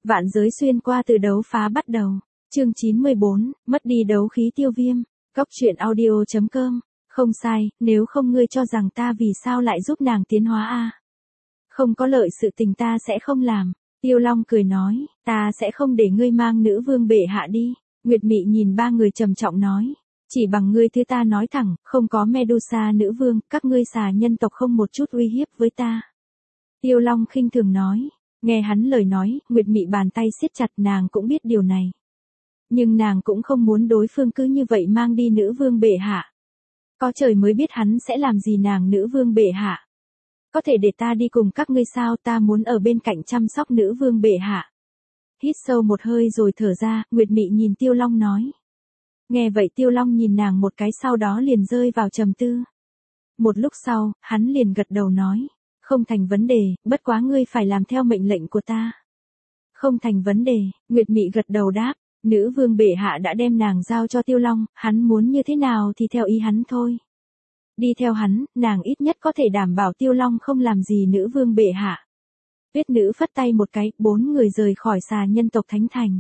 Vạn giới xuyên qua từ đấu phá bắt đầu. Chương 94, mất đi đấu khí Tiêu Viêm. Góc truyện audio.com. Không sai, nếu không ngươi cho rằng ta vì sao lại giúp nàng tiến hóa a? Không có lợi sự tình ta sẽ không làm. Tiêu Long cười nói, ta sẽ không để ngươi mang nữ vương bệ hạ đi. Nguyệt Mị nhìn ba người trầm trọng nói, chỉ bằng ngươi thứ ta nói thẳng, không có Medusa nữ vương, các ngươi xà nhân tộc không một chút uy hiếp với ta. Tiêu Long khinh thường nói, nghe hắn lời nói, Nguyệt Mị bàn tay siết chặt, nàng cũng biết điều này. Nhưng nàng cũng không muốn đối phương cứ như vậy mang đi nữ vương bệ hạ. Có trời mới biết hắn sẽ làm gì nàng nữ vương bệ hạ. Có thể để ta đi cùng các ngươi sao, ta muốn ở bên cạnh chăm sóc nữ vương bệ hạ. Hít sâu một hơi rồi thở ra, Nguyệt Mị nhìn Tiêu Long nói. Nghe vậy Tiêu Long nhìn nàng một cái, sau đó liền rơi vào trầm tư. Một lúc sau, hắn liền gật đầu nói, không thành vấn đề, bất quá ngươi phải làm theo mệnh lệnh của ta. Không thành vấn đề, Nguyệt Mị gật đầu đáp, nữ vương bệ hạ đã đem nàng giao cho Tiêu Long, hắn muốn như thế nào thì theo ý hắn thôi. Đi theo hắn, nàng ít nhất có thể đảm bảo Tiêu Long không làm gì nữ vương bệ hạ. Tuyết nữ phất tay một cái, 4 người rời khỏi xà nhân tộc Thánh Thành.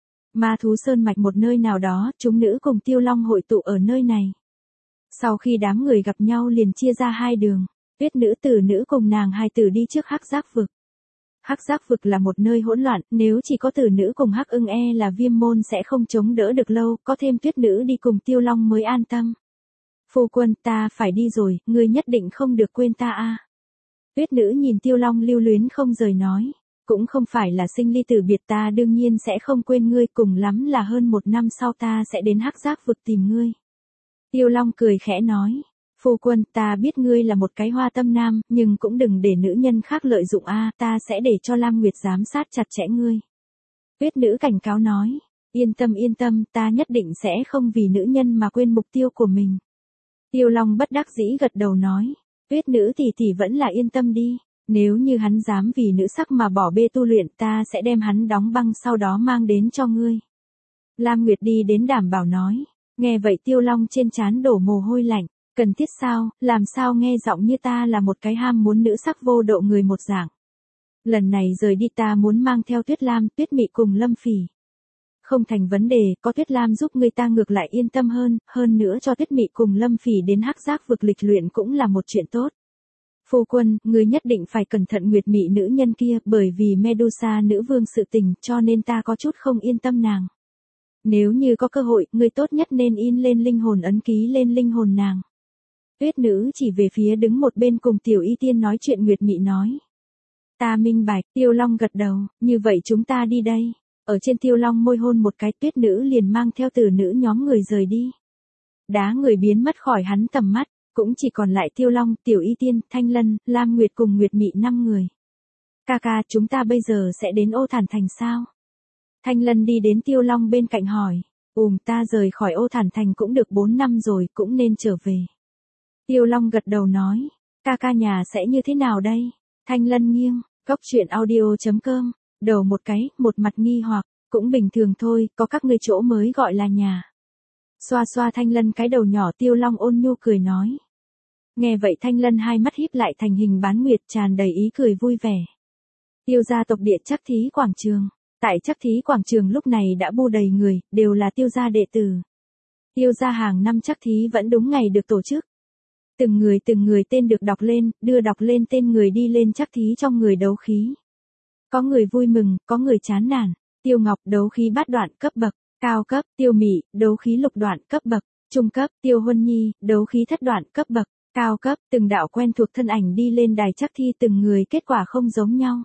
Ma thú sơn mạch một nơi nào đó, chúng nữ cùng Tiêu Long hội tụ ở nơi này. Sau khi đám người gặp nhau liền chia ra hai đường, Tuyết nữ tử nữ cùng nàng hai tử đi trước Hắc Giác vực. Hắc Giác vực là một nơi hỗn loạn, nếu chỉ có tử nữ cùng Hắc Ưng là Viêm môn sẽ không chống đỡ được lâu, có thêm Tuyết nữ đi cùng Tiêu Long mới an tâm. Phu quân, ta phải đi rồi, ngươi nhất định không được quên ta a. Tuyết nữ nhìn Tiêu Long lưu luyến không rời nói, cũng không phải là sinh ly tử biệt, ta đương nhiên sẽ không quên ngươi, cùng lắm là hơn 1 năm sau ta sẽ đến Hắc Giác vực tìm ngươi. Tiêu Long cười khẽ nói, phu quân, ta biết ngươi là một cái hoa tâm nam, nhưng cũng đừng để nữ nhân khác lợi dụng a, ta sẽ để cho Lam Nguyệt giám sát chặt chẽ ngươi. Tuyết nữ cảnh cáo nói, yên tâm, ta nhất định sẽ không vì nữ nhân mà quên mục tiêu của mình. Tiêu Long bất đắc dĩ gật đầu nói, Tuyết nữ tỷ tỷ vẫn là yên tâm đi, nếu như hắn dám vì nữ sắc mà bỏ bê tu luyện, ta sẽ đem hắn đóng băng sau đó mang đến cho ngươi. Lam Nguyệt đi đến đảm bảo nói, nghe vậy Tiêu Long trên trán đổ mồ hôi lạnh, cần thiết sao, làm sao nghe giọng như ta là một cái ham muốn nữ sắc vô độ người một dạng. Lần này rời đi ta muốn mang theo Tuyết Lam, Tuyết Mị cùng Lâm Phỉ. Không thành vấn đề, có Tuyết Lam giúp người ta ngược lại yên tâm hơn nữa cho Tuyết Mị cùng Lâm Phỉ đến Hắc Giác vực lịch luyện cũng là một chuyện tốt. Phu quân, ngươi nhất định phải cẩn thận Nguyệt Mị nữ nhân kia, bởi vì Medusa nữ vương sự tình, cho nên ta có chút không yên tâm nàng. Nếu như có cơ hội, ngươi tốt nhất nên in lên linh hồn ấn ký lên linh hồn nàng. Tuyết nữ chỉ về phía đứng một bên cùng Tiểu Y Tiên nói chuyện Nguyệt Mị nói. Ta minh bạch, Tiêu Long gật đầu, như vậy chúng ta đi đây. Ở trên Tiêu Long môi hôn một cái, Tuyết nữ liền mang theo tử nữ nhóm người rời đi. Đá người biến mất khỏi hắn tầm mắt, cũng chỉ còn lại Tiêu Long, Tiểu Y Tiên, Thanh Lân, Lam Nguyệt cùng Nguyệt Mị 5 người. Ca, chúng ta bây giờ sẽ đến Ô Thản Thành sao? Thanh Lân đi đến Tiêu Long bên cạnh hỏi, ta rời khỏi Ô Thản Thành cũng được 4 năm rồi, cũng nên trở về. Tiêu Long gật đầu nói, ca nhà sẽ như thế nào đây? Thanh Lân nghiêng, góc truyện audio.com, đầu một cái, một mặt nghi hoặc, cũng bình thường thôi, có các ngươi chỗ mới gọi là nhà. Xoa xoa Thanh Lân cái đầu nhỏ, Tiêu Long ôn nhu cười nói. Nghe vậy Thanh Lân hai mắt híp lại thành hình bán nguyệt, tràn đầy ý cười vui vẻ. Tiêu gia tộc địa Trắc Thí quảng trường. Tại Trắc Thí quảng trường lúc này đã bu đầy người, đều là Tiêu gia đệ tử. Tiêu gia hàng năm Trắc Thí vẫn đúng ngày được tổ chức. Từng người tên được đọc lên, đưa đọc lên tên người đi lên Trắc Thí trong người đấu khí. Có người vui mừng, có người chán nản. Tiêu Ngọc đấu khí bát đoạn cấp bậc, cao cấp, Tiêu Mị đấu khí lục đoạn cấp bậc, trung cấp, Tiêu Huân Nhi đấu khí thất đoạn cấp bậc, cao cấp, từng đạo quen thuộc thân ảnh đi lên đài Trắc Thi, từng người kết quả không giống nhau.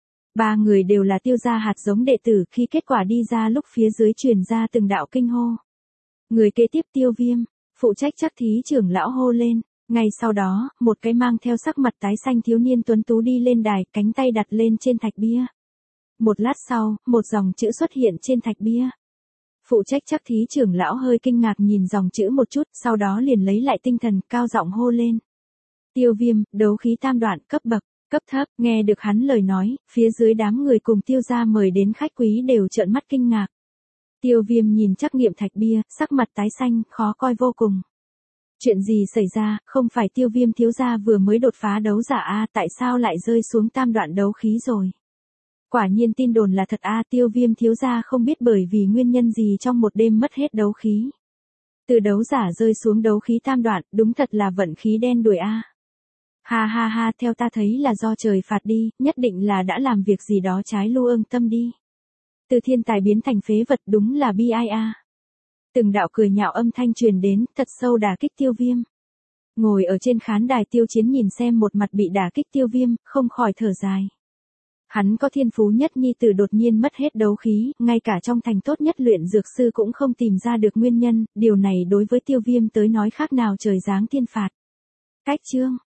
3 người đều là Tiêu gia hạt giống đệ tử, khi kết quả đi ra lúc phía dưới truyền ra từng đạo kinh hô. Người kế tiếp Tiêu Viêm, phụ trách Trắc Thí trưởng lão hô lên. Ngay sau đó, một cái mang theo sắc mặt tái xanh thiếu niên tuấn tú đi lên đài, cánh tay đặt lên trên thạch bia. Một lát sau, một dòng chữ xuất hiện trên thạch bia. Phụ trách Trắc Thí trưởng lão hơi kinh ngạc nhìn dòng chữ một chút, sau đó liền lấy lại tinh thần, cao giọng hô lên. Tiêu Viêm, đấu khí tam đoạn cấp bậc, cấp thấp. Nghe được hắn lời nói, phía dưới đám người cùng Tiêu gia mời đến khách quý đều trợn mắt kinh ngạc. Tiêu Viêm nhìn trắc nghiệm thạch bia, sắc mặt tái xanh, khó coi vô cùng. Chuyện gì xảy ra, không phải Tiêu Viêm thiếu gia vừa mới đột phá đấu giả a, tại sao lại rơi xuống tam đoạn đấu khí rồi? Quả nhiên tin đồn là thật a, Tiêu Viêm thiếu gia không biết bởi vì nguyên nhân gì trong một đêm mất hết đấu khí. Từ đấu giả rơi xuống đấu khí tam đoạn, đúng thật là vận khí đen đuổi a. Ha ha ha, theo ta thấy là do trời phạt đi, nhất định là đã làm việc gì đó trái lưu ương tâm đi. Từ thiên tài biến thành phế vật, đúng là bi ai a. Từng đạo cười nhạo âm thanh truyền đến, thật sâu đả kích Tiêu Viêm. Ngồi ở trên khán đài Tiêu Chiến nhìn xem một mặt bị đả kích Tiêu Viêm, không khỏi thở dài. Hắn có thiên phú nhất nhi tử đột nhiên mất hết đấu khí, ngay cả trong thành tốt nhất luyện dược sư cũng không tìm ra được nguyên nhân, điều này đối với Tiêu Viêm tới nói khác nào trời giáng thiên phạt. Cách chương